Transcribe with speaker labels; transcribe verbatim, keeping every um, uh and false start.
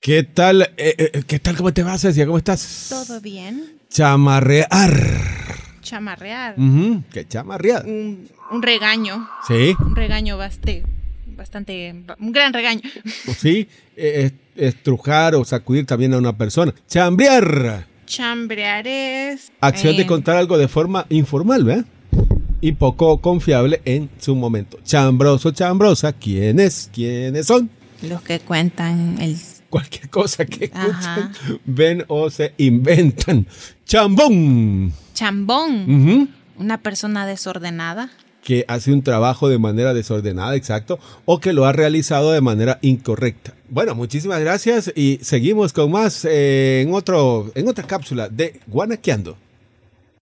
Speaker 1: ¿Qué tal? Eh, eh, ¿Qué tal? ¿Cómo te va, Cecia? ¿Cómo estás?
Speaker 2: ¿Todo bien?
Speaker 1: Chamarrear.
Speaker 2: Chamarrear.
Speaker 1: Uh-huh. ¿Qué chamarrear?
Speaker 2: Un, un regaño.
Speaker 1: Sí.
Speaker 2: Un regaño bastante, bastante, un gran regaño.
Speaker 1: Sí, eh, estrujar o sacudir también a una persona. Chambrear.
Speaker 2: Chambrear es...
Speaker 1: Acción
Speaker 2: eh,
Speaker 1: de contar algo de forma informal, ¿verdad? Y poco confiable en su momento. Chambroso, chambrosa, ¿quiénes? ¿Quiénes son?
Speaker 2: Los que cuentan el...
Speaker 1: Cualquier cosa que escuchan,
Speaker 2: Ajá.
Speaker 1: ven o se inventan. Chambón.
Speaker 2: Chambón.
Speaker 1: Uh-huh.
Speaker 2: Una persona desordenada.
Speaker 1: Que hace un trabajo de manera desordenada, exacto, o que lo ha realizado de manera incorrecta. Bueno, muchísimas gracias y seguimos con más eh, en, otro, en otra cápsula de Guanaqueando.